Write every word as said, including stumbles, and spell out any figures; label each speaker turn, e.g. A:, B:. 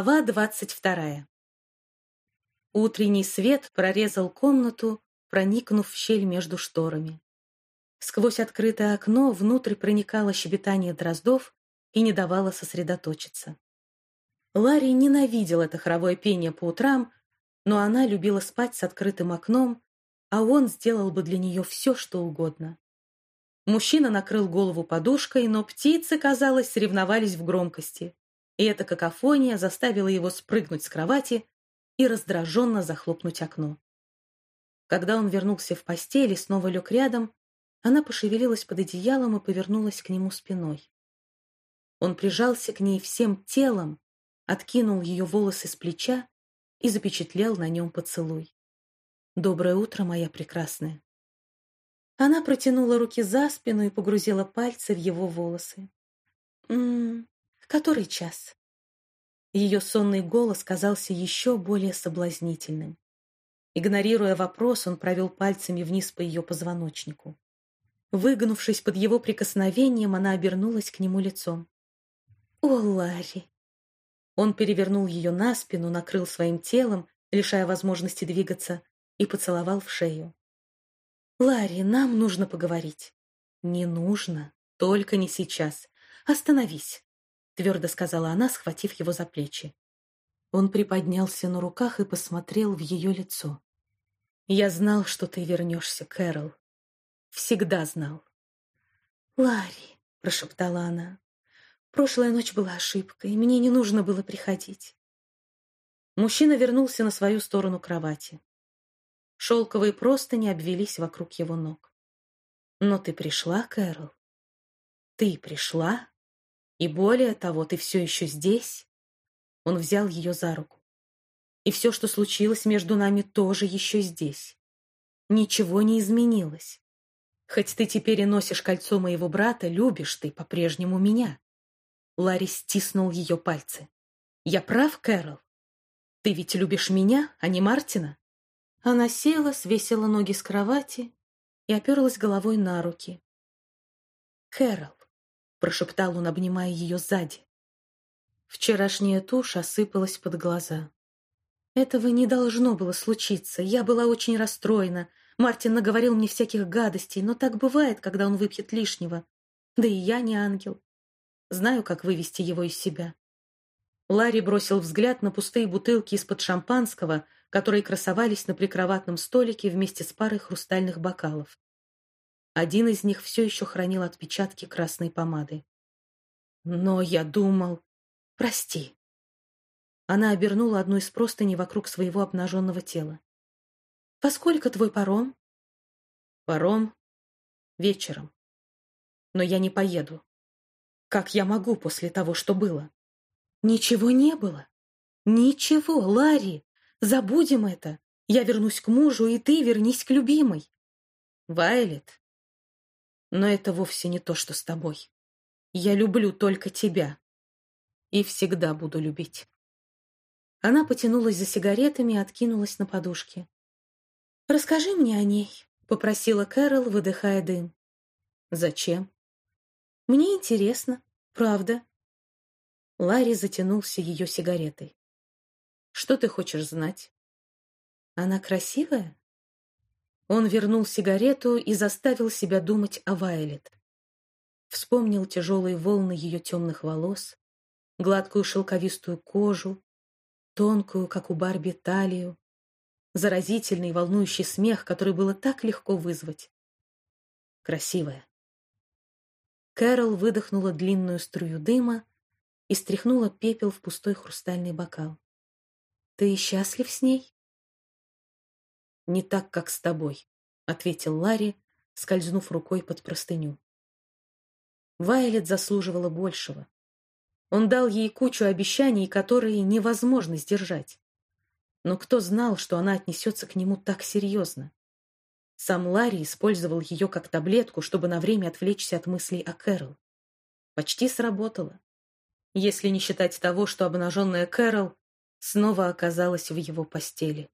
A: Глава двадцать вторая. Утренний свет прорезал комнату, проникнув в щель между шторами. Сквозь открытое окно внутрь проникало щебетание дроздов и не давало сосредоточиться. Ларри ненавидел это хоровое пение по утрам, но она любила спать с открытым окном, а он сделал бы для нее все, что угодно. Мужчина накрыл голову подушкой, но птицы, казалось, соревновались в громкости, и эта какофония заставила его спрыгнуть с кровати и раздраженно захлопнуть окно. Когда он вернулся в постель и снова лег рядом, она пошевелилась под одеялом и повернулась к нему спиной. Он прижался к ней всем телом, откинул ее волосы с плеча и запечатлел на нем поцелуй. «Доброе утро, моя прекрасная». Она протянула руки за спину и погрузила пальцы в его волосы. «М-м, который час?» Ее сонный голос казался еще более соблазнительным. Игнорируя вопрос, он провел пальцами вниз по ее позвоночнику. Выгнувшись под его прикосновением, она обернулась к нему лицом. «О, Ларри!» Он перевернул ее на спину, накрыл своим телом, лишая возможности двигаться, и поцеловал в шею. «Ларри, нам нужно поговорить». «Не нужно, только не сейчас. Остановись», — твердо сказала она, схватив его за плечи. Он приподнялся на руках и посмотрел в ее лицо. «Я знал, что ты вернешься, Кэрол. Всегда знал». «Ларри», — прошептала она, — «прошлая ночь была ошибкой, мне не нужно было приходить». Мужчина вернулся на свою сторону кровати. Шелковые простыни обвелись вокруг его ног. «Но ты пришла, Кэрол? Ты пришла? И более того, ты все еще здесь?» Он взял ее за руку. «И все, что случилось между нами, тоже еще здесь. Ничего не изменилось. Хоть ты теперь и носишь кольцо моего брата, любишь ты по-прежнему меня». Ларри стиснул ее пальцы. «Я прав, Кэрол? Ты ведь любишь меня, а не Мартина?» Она села, свесила ноги с кровати и оперлась головой на руки. «Кэрол», — прошептал он, обнимая ее сзади. Вчерашняя тушь осыпалась под глаза. «Этого не должно было случиться. Я была очень расстроена. Мартин наговорил мне всяких гадостей, но так бывает, когда он выпьет лишнего. Да и я не ангел. Знаю, как вывести его из себя». Ларри бросил взгляд на пустые бутылки из-под шампанского, которые красовались на прикроватном столике вместе с парой хрустальных бокалов. Один из них все еще хранил отпечатки красной помады. «Но я думал...» «Прости». Она обернула одну из простыней вокруг своего обнаженного тела. «Во сколько твой паром?» «Паром? Вечером. Но я не поеду. Как я могу после того, что было?» «Ничего не было. Ничего, Ларри. Забудем это. Я вернусь к мужу, и ты вернись к любимой». «Вайлет, но это вовсе не то, что с тобой. Я люблю только тебя. И всегда буду любить». Она потянулась за сигаретами и откинулась на подушке. «Расскажи мне о ней», — попросила Кэрол, выдыхая дым. «Зачем?» «Мне интересно, правда». Ларри затянулся ее сигаретой. «Что ты хочешь знать?» «Она красивая?» Он вернул сигарету и заставил себя думать о Вайлет. Вспомнил тяжелые волны ее темных волос, гладкую шелковистую кожу, тонкую, как у Барби, талию, заразительный волнующий смех, который было так легко вызвать. Красивая. Кэрол выдохнула длинную струю дыма и стряхнула пепел в пустой хрустальный бокал. «Ты счастлив с ней?» «Не так, как с тобой», — ответил Ларри, скользнув рукой под простыню. Вайлет заслуживала большего. Он дал ей кучу обещаний, которые невозможно сдержать. Но кто знал, что она отнесется к нему так серьезно? Сам Ларри использовал ее как таблетку, чтобы на время отвлечься от мыслей о Кэрол. Почти сработало. Если не считать того, что обнаженная Кэрол снова оказалась в его постели.